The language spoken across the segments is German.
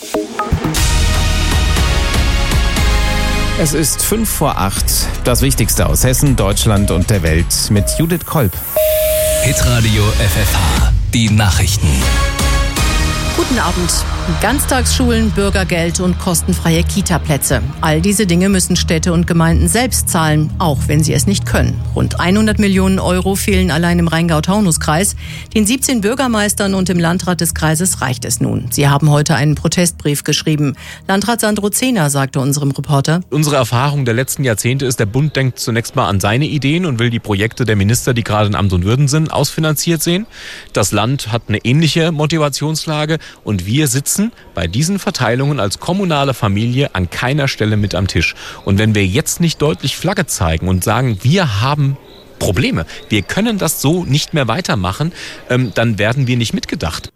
Es ist 7:05. Das Wichtigste aus Hessen, Deutschland und der Welt mit Judith Kolb. Hitradio FFH. Die Nachrichten. Guten Abend. Ganztagsschulen, Bürgergeld und kostenfreie Kita-Plätze. All diese Dinge müssen Städte und Gemeinden selbst zahlen, auch wenn sie es nicht können. Rund 100 Millionen Euro fehlen allein im Rheingau-Taunus-Kreis. Den 17 Bürgermeistern und dem Landrat des Kreises reicht es nun. Sie haben heute einen Protestbrief geschrieben. Landrat Sandro Zehner sagte unserem Reporter: Unsere Erfahrung der letzten Jahrzehnte ist, der Bund denkt zunächst mal an seine Ideen und will die Projekte der Minister, die gerade in Amt und Würden sind, ausfinanziert sehen. Das Land hat eine ähnliche Motivationslage und wir sitzen bei diesen Verteilungen als kommunale Familie an keiner Stelle mit am Tisch. Und wenn wir jetzt nicht deutlich Flagge zeigen und sagen, wir haben Probleme, wir können das so nicht mehr weitermachen, dann werden wir nicht mitgedacht.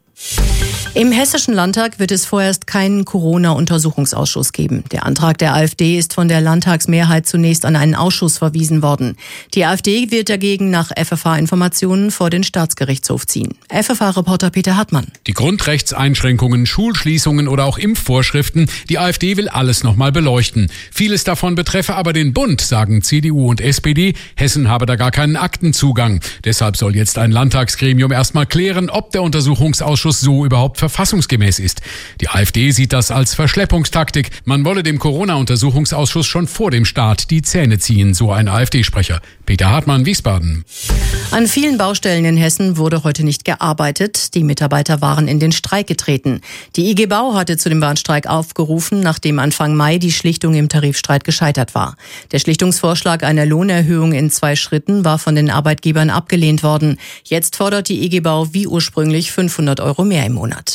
Im Hessischen Landtag wird es vorerst keinen Corona-Untersuchungsausschuss geben. Der Antrag der AfD ist von der Landtagsmehrheit zunächst an einen Ausschuss verwiesen worden. Die AfD wird dagegen nach FFH-Informationen vor den Staatsgerichtshof ziehen. FFH-Reporter Peter Hartmann. Die Grundrechtseinschränkungen, Schulschließungen oder auch Impfvorschriften, die AfD will alles nochmal beleuchten. Vieles davon betreffe aber den Bund, sagen CDU und SPD. Hessen habe da gar keinen Aktenzugang. Deshalb soll jetzt ein Landtagsgremium erstmal klären, ob der Untersuchungsausschuss so überhaupt verfassungsgemäß ist. Die AfD sieht das als Verschleppungstaktik. Man wolle dem Corona-Untersuchungsausschuss schon vor dem Start die Zähne ziehen, so ein AfD-Sprecher. Peter Hartmann, Wiesbaden. An vielen Baustellen in Hessen wurde heute nicht gearbeitet. Die Mitarbeiter waren in den Streik getreten. Die IG Bau hatte zu dem Warnstreik aufgerufen, nachdem Anfang Mai die Schlichtung im Tarifstreit gescheitert war. Der Schlichtungsvorschlag einer Lohnerhöhung in 2 Schritten war von den Arbeitgebern abgelehnt worden. Jetzt fordert die IG Bau wie ursprünglich 500 Euro mehr im Monat.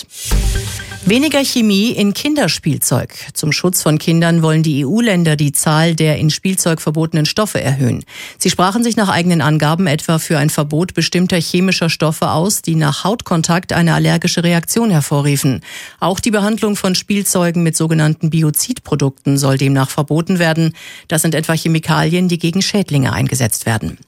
Weniger Chemie in Kinderspielzeug. Zum Schutz von Kindern wollen die EU-Länder die Zahl der in Spielzeug verbotenen Stoffe erhöhen. Sie sprachen sich nach eigenen Angaben etwa für ein Verbot bestimmter chemischer Stoffe aus, die nach Hautkontakt eine allergische Reaktion hervorriefen. Auch die Behandlung von Spielzeugen mit sogenannten Biozidprodukten soll demnach verboten werden. Das sind etwa Chemikalien, die gegen Schädlinge eingesetzt werden.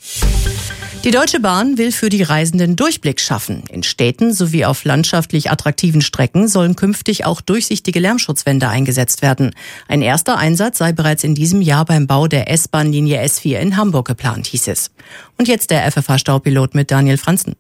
Die Deutsche Bahn will für die Reisenden Durchblick schaffen. In Städten sowie auf landschaftlich attraktiven Strecken sollen künftig auch durchsichtige Lärmschutzwände eingesetzt werden. Ein erster Einsatz sei bereits in diesem Jahr beim Bau der S-Bahn-Linie S4 in Hamburg geplant, hieß es. Und jetzt der FFH-Staupilot mit Daniel Franzen.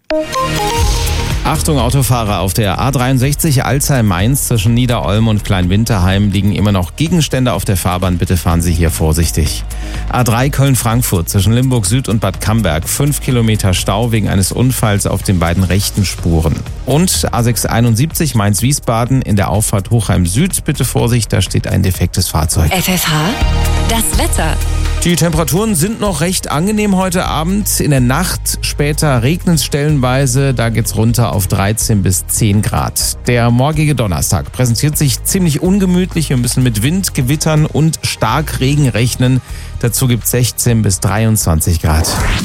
Achtung Autofahrer, auf der A63 Alzey-Mainz zwischen Niederolm und Kleinwinterheim liegen immer noch Gegenstände auf der Fahrbahn. Bitte fahren Sie hier vorsichtig. A3 Köln-Frankfurt zwischen Limburg Süd und Bad Camberg. 5 Kilometer Stau wegen eines Unfalls auf den beiden rechten Spuren. Und A671 Mainz-Wiesbaden in der Auffahrt Hochheim Süd. Bitte Vorsicht, da steht ein defektes Fahrzeug. FFH, das Wetter. Die Temperaturen sind noch recht angenehm heute Abend. In der Nacht später regnet es stellenweise. Da geht's runter auf 13 bis 10 Grad. Der morgige Donnerstag präsentiert sich ziemlich ungemütlich. Wir müssen mit Wind, Gewittern und Starkregen rechnen. Dazu gibt's 16 bis 23 Grad.